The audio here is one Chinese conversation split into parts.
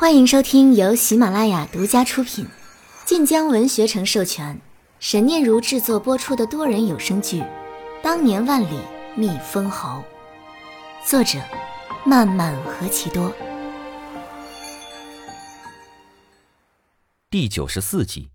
欢迎收听由喜马拉雅独家出品，晋江文学城授权，沈念如制作播出的多人有声剧《当年万里觅封侯》，作者漫漫何其多。 第94集。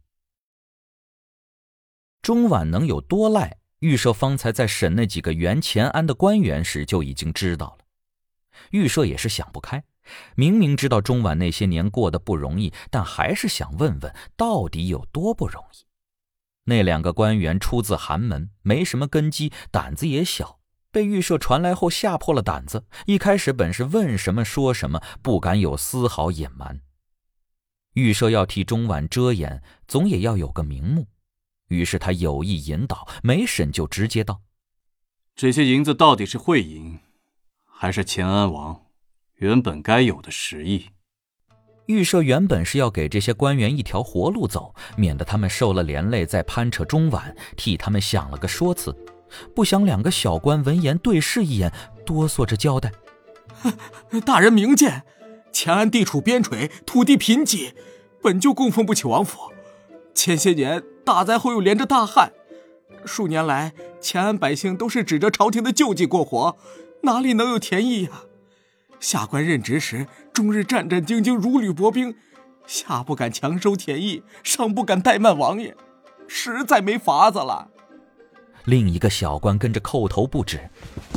中晚能有多赖，预设方才在审那几个原前安的官员时就已经知道了。预设也是想不开，明明知道中晚那些年过得不容易，但还是想问问到底有多不容易。那两个官员出自寒门，没什么根基，胆子也小，被预设传来后吓破了胆子，一开始本是问什么说什么，不敢有丝毫隐瞒。预设要替中晚遮掩，总也要有个名目，于是他有意引导，没审就直接道： 这些银子到底是贿银，还是前安王原本该有的10亿？ 预设原本是要给这些官员一条活路走，免得他们受了连累再攀扯中晚，替他们想了个说辞。不想两个小官闻言对视一眼，哆嗦着交代： 大人明鉴，前安地处边陲，土地贫瘠，本就供奉不起王府。前些年大灾后又连着大旱，数年来前安百姓都是指着朝廷的救济过活，哪里能有田役呀？下官任职时终日战战兢兢，如履薄冰，下不敢强收田役，上不敢怠慢王爷，实在没法子了。 另一个小官跟着叩头不止：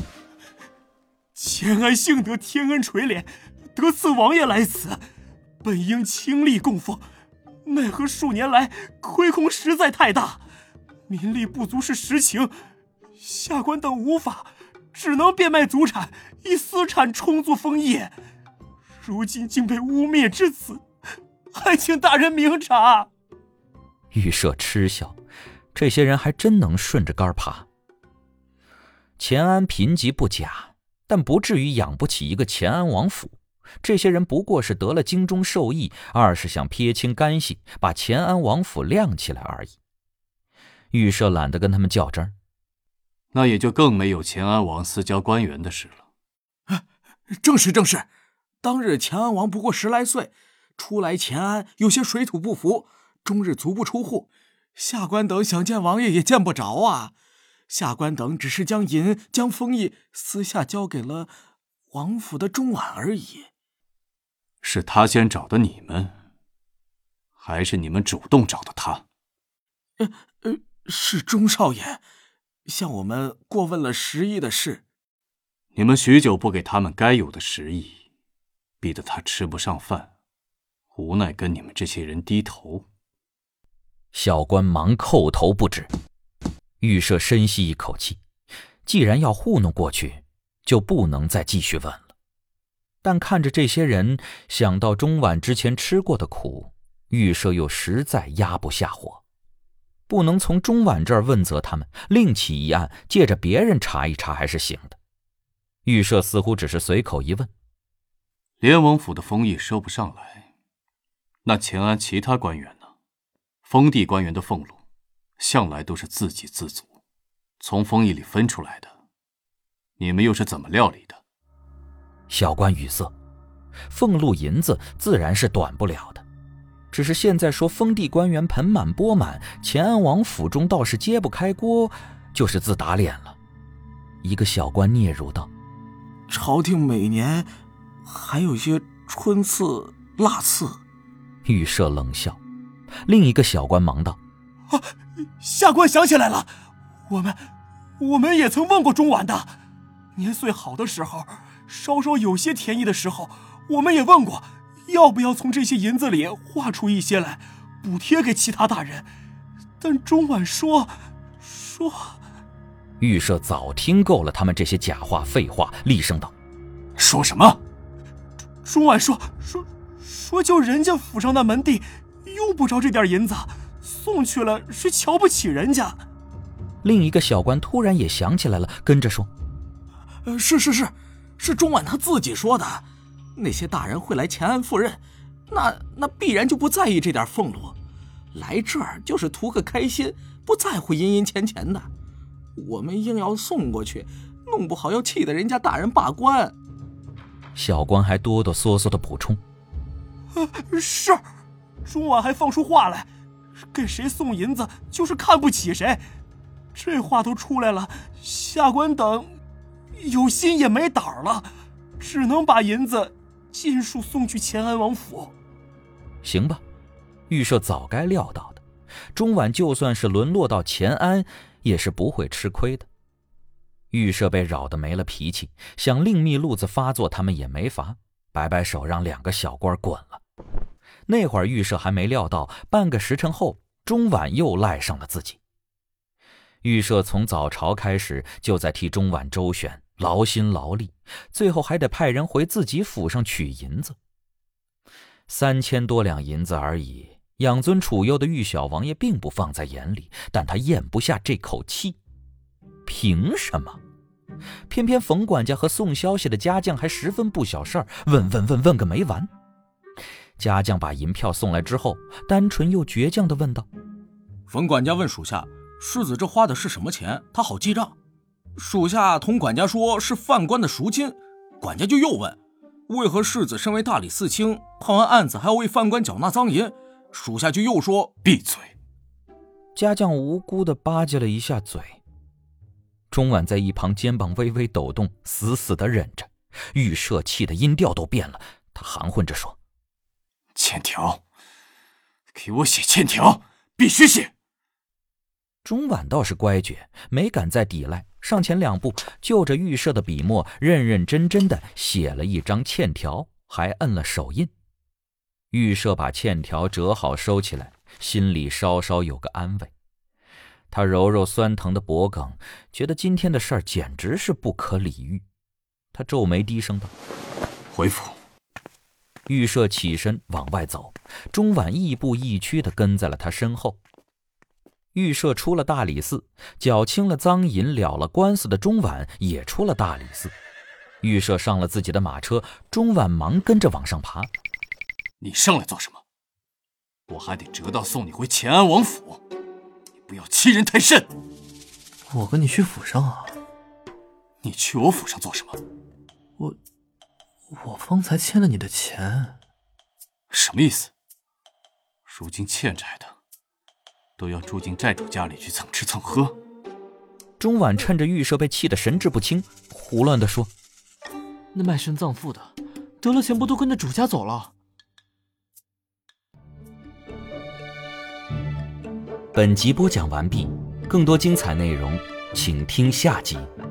前安幸得天恩垂怜，得赐王爷来此，本应倾力供奉，奈何数年来亏空实在太大，民力不足是实情，下官等无法，只能变卖祖产，以私产充足封业。如今竟被污蔑至此，还请大人明察。 预设嗤笑，这些人还真能顺着杆爬。前安贫瘠不假，但不至于养不起一个前安王府。这些人不过是得了京中授意，二是想撇清干系，把前安王府亮起来而已。预设懒得跟他们较真儿， 那也就更没有前安王私交官员的事了。 正是，当日前安王不过10来岁，初来前安有些水土不服，终日足不出户，下官等想见王爷也见不着啊。下官等只是将银将封邑私下交给了王府的中晚而已。 是他先找的你们，还是你们主动找的他？ 是钟少爷向我们过问了10亿的事。 你们许久不给他们该有的10亿，逼得他吃不上饭，无奈跟你们这些人低头。 小官忙叩头不止。预设深吸一口气，既然要糊弄过去，就不能再继续问了。但看着这些人，想到中晚之前吃过的苦，预设又实在压不下火。不能从中晚这儿问责他们，另起一案，借着别人查一查还是行的。预设似乎只是随口一问： 连王府的封邑收不上来，那前安其他官员呢？封地官员的俸禄向来都是自给自足，从封邑里分出来的，你们又是怎么料理的？ 小官语塞，俸禄银子自然是短不了的，只是现在说封地官员盆满钵满，前安王府中倒是揭不开锅，就是自打脸了。一个小官嗫嚅道： 朝廷每年还有些春赐腊赐。 预设冷笑。另一个小官忙道： 下官想起来了，我们也曾问过中晚的，年岁好的时候，稍稍有些田役的时候，我们也问过要不要从这些银子里划出一些来补贴给其他大人，但中晚说预设早听够了他们这些假话废话，厉声道： 说什么？ 中晚说就人家府上那门第用不着这点银子，送去了是瞧不起人家。 另一个小官突然也想起来了，跟着说： 是中晚他自己说的，那些大人会来前安赴任，那必然就不在意这点俸禄，来这儿就是图个开心，不在乎银银钱钱的。我们硬要送过去，弄不好要气得人家大人罢官。 小官还哆哆嗦嗦的补充： 是，中晚还放出话来，给谁送银子就是看不起谁。这话都出来了，下官等有心也没胆了，只能把银子尽数送去乾安王府。 行吧，预设早该料到的，中晚就算是沦落到乾安，也是不会吃亏的。预设被扰得没了脾气，想另觅路子发作，他们也没法，摆摆手让2个小官滚了。那会儿预设还没料到，半个时辰后，中晚又赖上了自己。预设从早朝开始就在替中晚周旋，劳心劳力，最后还得派人回自己府上取银子。3000多两银子而已，养尊处优的玉小王爷并不放在眼里，但他咽不下这口气。凭什么？偏偏冯管家和送消息的家将还十分不小事儿，问个没完。家将把银票送来之后，单纯又倔强地问道： 冯管家问属下，世子这花的是什么钱，他好记账。属下同管家说是犯官的赎金，管家就又问，为何世子身为大理寺卿，判完案子还要为犯官缴纳赃银？属下就又说闭嘴。 家将无辜地吧唧了一下嘴。中晚在一旁肩膀微微抖动，死死地忍着。预设气的音调都变了，他含混着说： 欠条，给我写欠条，必须写。 中晚倒是乖觉，没敢再抵赖，上前2步，就着预设的笔墨，认认真真地写了一张欠条，还摁了手印。预设把欠条折好收起来，心里稍稍有个安慰。他揉揉酸疼的脖颈，觉得今天的事儿简直是不可理喻。他皱眉低声道： 回府。 预设起身往外走，中晚亦步亦趋地跟在了他身后。预设出了大理寺，缴清了赃银，了了官司的中晚也出了大理寺。预设上了自己的马车，中晚忙跟着往上爬。 你上来做什么？我还得折道送你回乾安王府，你不要欺人太甚。 我跟你去府上啊。 你去我府上做什么？ 我方才欠了你的钱。 什么意思？如今欠债的都要住进债主家里去蹭吃蹭喝。 中晚趁着预设被气得神志不清，胡乱地说： 那卖身葬父的得了钱不都跟着主家走了？ 本集播讲完毕，更多精彩内容请听下集。